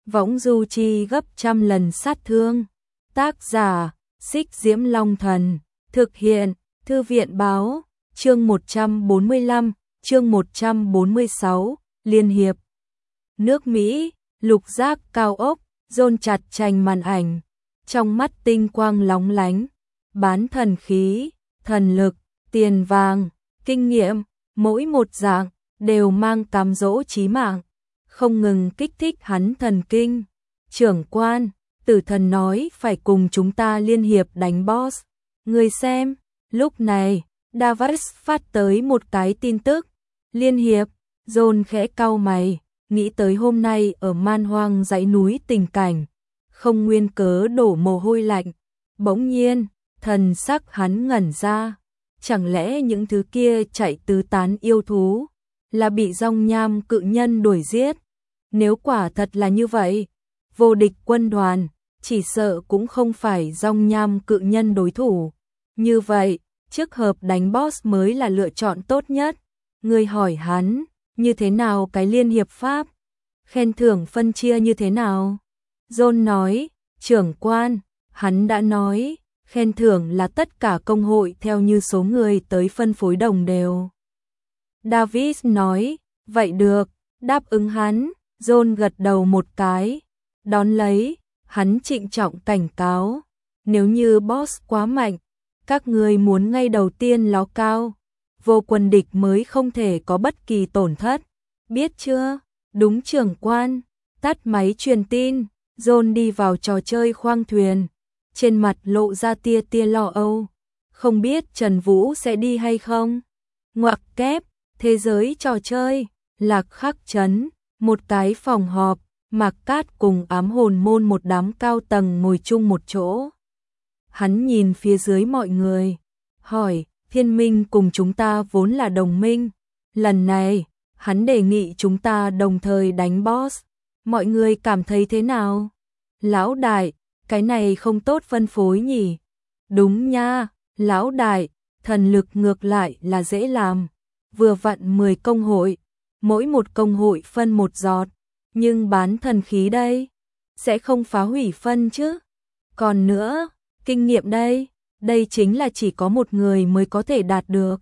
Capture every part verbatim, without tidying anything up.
võng du chi gấp trăm lần sát thương. Tác giả, Xích Diễm Long Thần, thực hiện, Thư viện báo, chương một trăm bốn mươi lăm, chương một trăm bốn mươi sáu, Liên Hiệp. Nước Mỹ, lục giác cao ốc, dồn chặt tranh màn ảnh, trong mắt tinh quang lóng lánh, bán thần khí, thần lực, tiền vàng, kinh nghiệm, mỗi một dạng, đều mang cám dỗ chí mạng, không ngừng kích thích hắn thần kinh. Trưởng quan, tử thần nói phải cùng chúng ta liên hiệp đánh boss. Người xem, lúc này, Davis phát tới một cái tin tức. Liên hiệp, John khẽ cau mày, nghĩ tới hôm nay ở man hoang dãy núi tình cảnh, không nguyên cớ đổ mồ hôi lạnh. Bỗng nhiên, thần sắc hắn ngẩn ra. Chẳng lẽ những thứ kia chạy tứ tán yêu thú là bị dòng nham cự nhân đuổi giết? Nếu quả thật là như vậy, vô địch quân đoàn chỉ sợ cũng không phải dòng nham cự nhân đối thủ. Như vậy, trước hợp đánh boss mới là lựa chọn tốt nhất. Người hỏi hắn, như thế nào cái liên hiệp pháp? Khen thưởng phân chia như thế nào? John nói, trưởng quan, hắn đã nói, khen thưởng là tất cả công hội theo như số người tới phân phối đồng đều. Davis nói, vậy được, đáp ứng hắn. John gật đầu một cái, đón lấy, hắn trịnh trọng cảnh cáo, nếu như boss quá mạnh, các người muốn ngay đầu tiên ló cao, vô quân địch mới không thể có bất kỳ tổn thất, biết chưa? Đúng trưởng quan. Tắt máy truyền tin, John đi vào trò chơi khoang thuyền, trên mặt lộ ra tia tia lo âu, không biết Trần Vũ sẽ đi hay không. Ngoặc kép, thế giới trò chơi, Lạc Khắc trấn, một cái phòng họp, Mạc Cát cùng ám hồn môn một đám cao tầng ngồi chung một chỗ. Hắn nhìn phía dưới mọi người, hỏi, Thiên Minh cùng chúng ta vốn là đồng minh, lần này, hắn đề nghị chúng ta đồng thời đánh boss, mọi người cảm thấy thế nào? Lão đại, cái này không tốt phân phối nhỉ? Đúng nha, lão đại, thần lực ngược lại là dễ làm, vừa vặn mười công hội, mỗi một công hội phân một giọt, nhưng bán thần khí đây, sẽ không phá hủy phân chứ? Còn nữa, kinh nghiệm đây, đây chính là chỉ có một người mới có thể đạt được.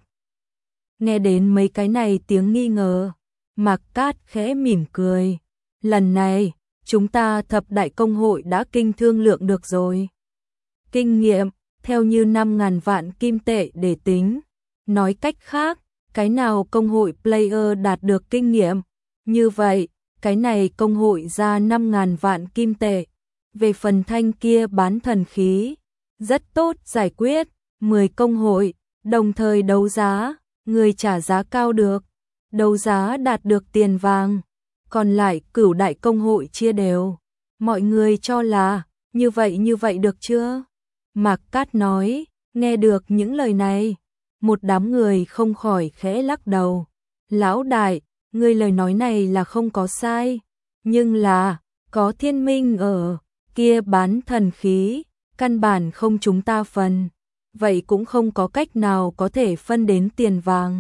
Nghe đến mấy cái này tiếng nghi ngờ, Mạc Cát khẽ mỉm cười, lần này, chúng ta thập đại công hội đã kinh thương lượng được rồi. Kinh nghiệm, theo như năm ngàn vạn kim tệ để tính, nói cách khác, cái nào công hội player đạt được kinh nghiệm, như vậy, cái này công hội ra năm ngàn vạn kim tệ. Về phần thanh kia bán thần khí, rất tốt giải quyết, mười công hội, đồng thời đấu giá, người trả giá cao được, đấu giá đạt được tiền vàng, còn lại cửu đại công hội chia đều. Mọi người cho là, như vậy như vậy được chưa? Mạc Cát nói, nghe được những lời này, một đám người không khỏi khẽ lắc đầu. Lão đại, người lời nói này là không có sai, nhưng là, có Thiên Minh ở, kia bán thần khí, căn bản không chúng ta phân, vậy cũng không có cách nào có thể phân đến tiền vàng.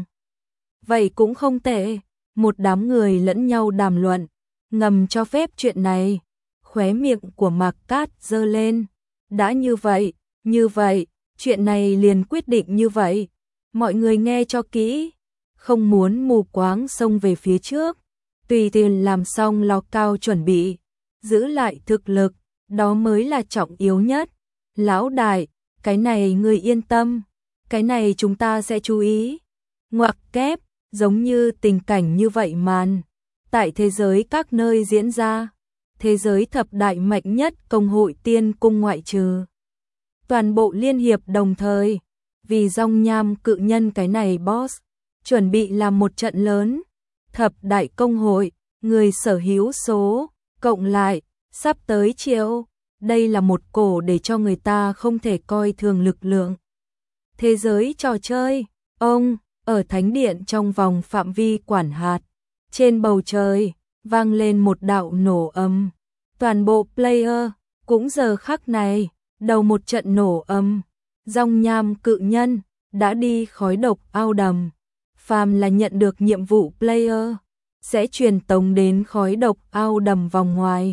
Vậy cũng không tệ, một đám người lẫn nhau đàm luận, ngầm cho phép chuyện này, khóe miệng của Mạc Cát giơ lên. Đã như vậy, như vậy, chuyện này liền quyết định như vậy, mọi người nghe cho kỹ, không muốn mù quáng xông về phía trước, tùy tiền làm xong ló cao chuẩn bị, giữ lại thực lực, đó mới là trọng yếu nhất. Lão đại, cái này người yên tâm, cái này chúng ta sẽ chú ý. Ngoặc kép, giống như tình cảnh như vậy màn, tại thế giới các nơi diễn ra, thế giới thập đại mạnh nhất công hội tiên cung ngoại trừ. Toàn bộ liên hiệp đồng thời, vì dòng nham cự nhân cái này boss, chuẩn bị làm một trận lớn. Thập đại công hội, người sở hữu số, cộng lại, sắp tới triệu. Đây là một cổ để cho người ta không thể coi thường lực lượng. Thế giới trò chơi, ông, ở thánh điện trong vòng phạm vi quản hạt, trên bầu trời, vang lên một đạo nổ âm. Toàn bộ player, cũng giờ khắc này, đầu một trận nổ âm, dòng nham cự nhân, đã đi khói độc ao đầm. Phàm là nhận được nhiệm vụ player, sẽ truyền tống đến khói độc ao đầm vòng ngoài.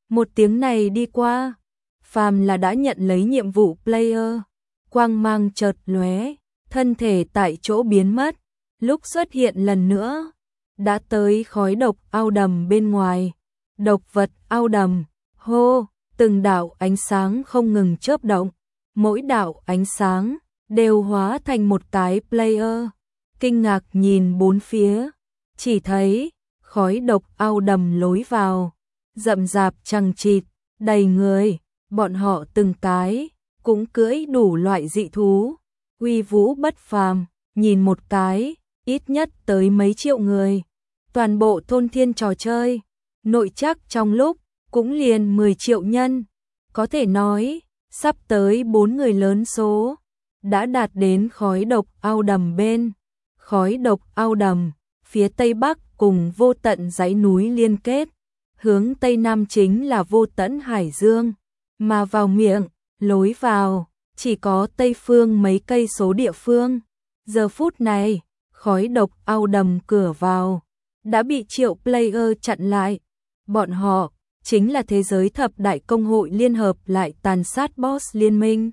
Một tiếng này đi qua, phàm là đã nhận lấy nhiệm vụ player, quang mang chợt lóe, thân thể tại chỗ biến mất, lúc xuất hiện lần nữa, đã tới khói độc ao đầm bên ngoài. Độc vật ao đầm, hô, từng đạo ánh sáng không ngừng chớp động, mỗi đạo ánh sáng đều hóa thành một cái player. Kinh ngạc nhìn bốn phía, chỉ thấy khói độc ao đầm lối vào, rậm rạp chằng chịt, đầy người, bọn họ từng cái cũng cưỡi đủ loại dị thú, uy vũ bất phàm, nhìn một cái, ít nhất tới mấy triệu người. Toàn bộ thôn thiên trò chơi, nội chắc trong lúc cũng liền mười triệu nhân, có thể nói sắp tới bốn người lớn số đã đạt đến khói độc ao đầm bên. Khói độc ao đầm, phía tây bắc cùng vô tận dãy núi liên kết, hướng tây nam chính là vô tận hải dương, mà vào miệng, lối vào, chỉ có tây phương mấy cây số địa phương. Giờ phút này, khói độc ao đầm cửa vào, đã bị triệu player chặn lại. Bọn họ, chính là thế giới thập đại công hội liên hợp lại tàn sát boss liên minh.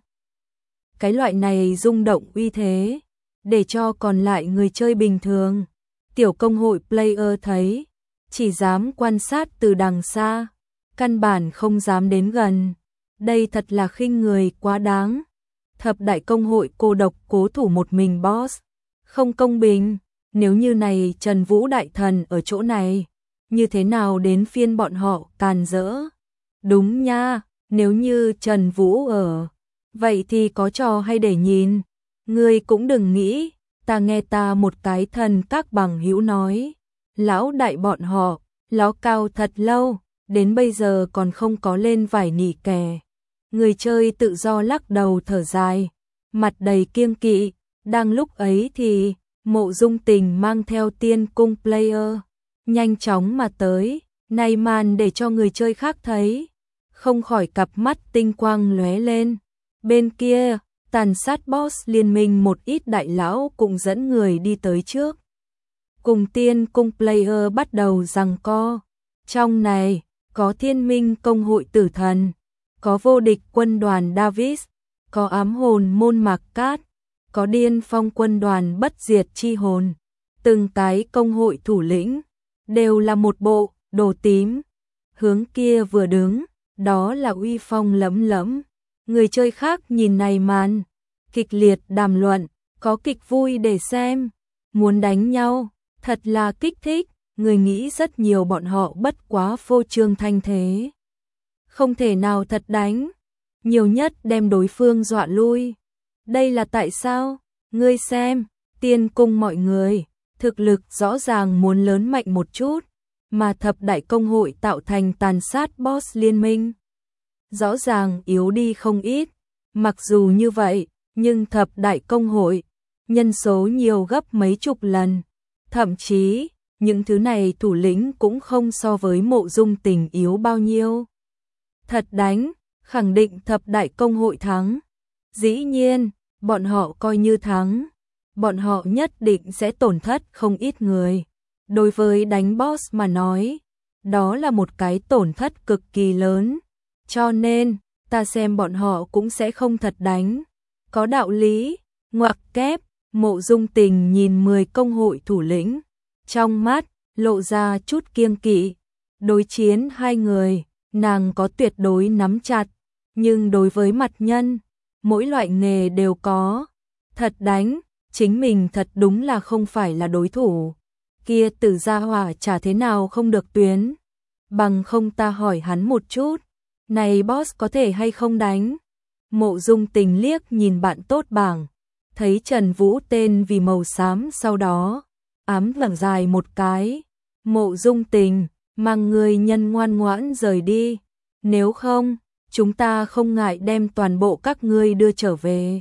Cái loại này rung động uy thế, để cho còn lại người chơi bình thường, tiểu công hội player thấy, chỉ dám quan sát từ đằng xa, căn bản không dám đến gần. Đây thật là khinh người quá đáng. Thập đại công hội cô độc cố thủ một mình boss, không công bình. Nếu như này Trần Vũ đại thần ở chỗ này, như thế nào đến phiên bọn họ càn rỡ? Đúng nha, nếu như Trần Vũ ở, vậy thì có trò hay để nhìn. Ngươi cũng đừng nghĩ, ta nghe ta một cái thần các bằng hữu nói, lão đại bọn họ, ló cao thật lâu, đến bây giờ còn không có lên vải nỉ kè. Người chơi tự do lắc đầu thở dài, mặt đầy kiêng kỵ. Đang lúc ấy thì Mộ Dung Tình mang theo Tiên Cung player nhanh chóng mà tới, này màn để cho người chơi khác thấy, không khỏi cặp mắt tinh quang lóe lên. Bên kia, tàn sát boss liên minh một ít đại lão cũng dẫn người đi tới trước, cùng Tiên Cung player bắt đầu giằng co. Trong này có Thiên Minh công hội Tử Thần, có vô địch quân đoàn Davis, có ám hồn môn Mạc Cát, có điên phong quân đoàn bất diệt chi hồn. Từng cái công hội thủ lĩnh đều là một bộ đồ tím, hướng kia vừa đứng, đó là uy phong lẫm lẫm. Người chơi khác nhìn này màn, kịch liệt đàm luận, có kịch vui để xem, muốn đánh nhau, thật là kích thích. Người nghĩ rất nhiều bọn họ bất quá phô trương thanh thế, không thể nào thật đánh, nhiều nhất đem đối phương dọa lui. Đây là tại sao? Ngươi xem, Tiên Cung mọi người, thực lực rõ ràng muốn lớn mạnh một chút, mà thập đại công hội tạo thành tàn sát boss liên minh, rõ ràng yếu đi không ít. Mặc dù như vậy, nhưng thập đại công hội, nhân số nhiều gấp mấy chục lần, thậm chí những thứ này thủ lĩnh cũng không so với Mộ Dung Tình yếu bao nhiêu. Thật đánh, khẳng định thập đại công hội thắng. Dĩ nhiên, bọn họ coi như thắng, bọn họ nhất định sẽ tổn thất không ít người. Đối với đánh boss mà nói, đó là một cái tổn thất cực kỳ lớn. Cho nên, ta xem bọn họ cũng sẽ không thật đánh. Có đạo lý, ngoặc kép, Mộ Dung Tình nhìn mười công hội thủ lĩnh, trong mắt lộ ra chút kiêng kỵ. Đối chiến hai người, nàng có tuyệt đối nắm chặt, nhưng đối với mặt nhân, mỗi loại nghề đều có. Thật đánh, chính mình thật đúng là không phải là đối thủ. Kia Tử Gia Hỏa chả thế nào không được tuyến. Bằng không ta hỏi hắn một chút, này boss có thể hay không đánh? Mộ Dung Tình liếc nhìn bạn tốt bảng, thấy Trần Vũ tên vì màu xám, sau đó ám vẳng dài một cái. Mộ Dung Tình, mang người nhân ngoan ngoãn rời đi, nếu không, chúng ta không ngại đem toàn bộ các ngươi đưa trở về.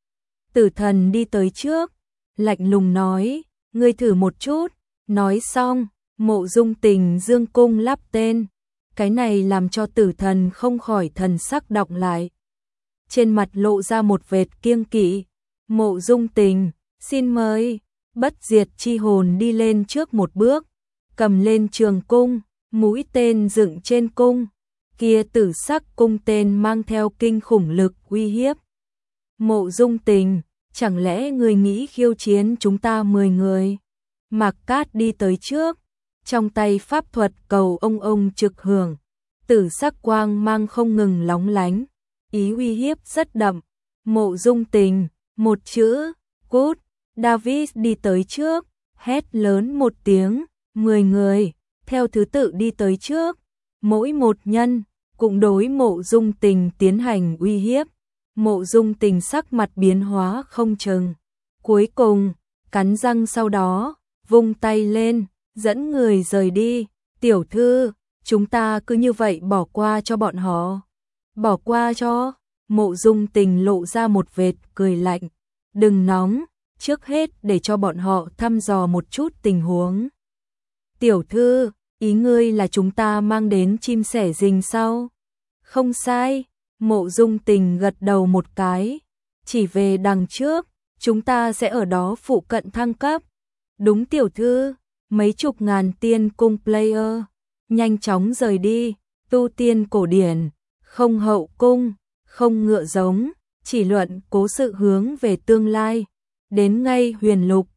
Tử Thần đi tới trước, lạnh lùng nói, ngươi thử một chút. Nói xong, Mộ Dung Tình dương cung lắp tên, cái này làm cho Tử Thần không khỏi thần sắc đọng lại, trên mặt lộ ra một vệt kiêng kỵ. Mộ Dung Tình, xin mời. Bất diệt chi hồn đi lên trước một bước, cầm lên trường cung, mũi tên dựng trên cung, kia tử sắc cung tên mang theo kinh khủng lực uy hiếp. Mộ Dung Tình, chẳng lẽ người nghĩ khiêu chiến chúng ta mười người? Mạc Cát đi tới trước, trong tay pháp thuật cầu ông ông trực hưởng, tử sắc quang mang không ngừng lóng lánh, ý uy hiếp rất đậm. Mộ Dung Tình, một chữ, cút. David đi tới trước, hét lớn một tiếng, mười người, theo thứ tự đi tới trước, mỗi một nhân, cũng đối Mộ Dung Tình tiến hành uy hiếp. Mộ Dung Tình sắc mặt biến hóa không chừng, cuối cùng, cắn răng sau đó, vung tay lên, dẫn người rời đi. Tiểu thư, chúng ta cứ như vậy bỏ qua cho bọn họ. Bỏ qua cho, Mộ Dung Tình lộ ra một vệt cười lạnh, đừng nóng, trước hết để cho bọn họ thăm dò một chút tình huống. Tiểu thư, ý ngươi là chúng ta mang đến chim sẻ rình sao? Không sai, Mộ Dung Tình gật đầu một cái, chỉ về đằng trước, chúng ta sẽ ở đó phụ cận thăng cấp. Đúng tiểu thư, mấy chục ngàn tiên cung player, nhanh chóng rời đi, tu tiên cổ điển, không hậu cung, không ngựa giống, chỉ luận cố sự hướng về tương lai, đến ngay huyền lục,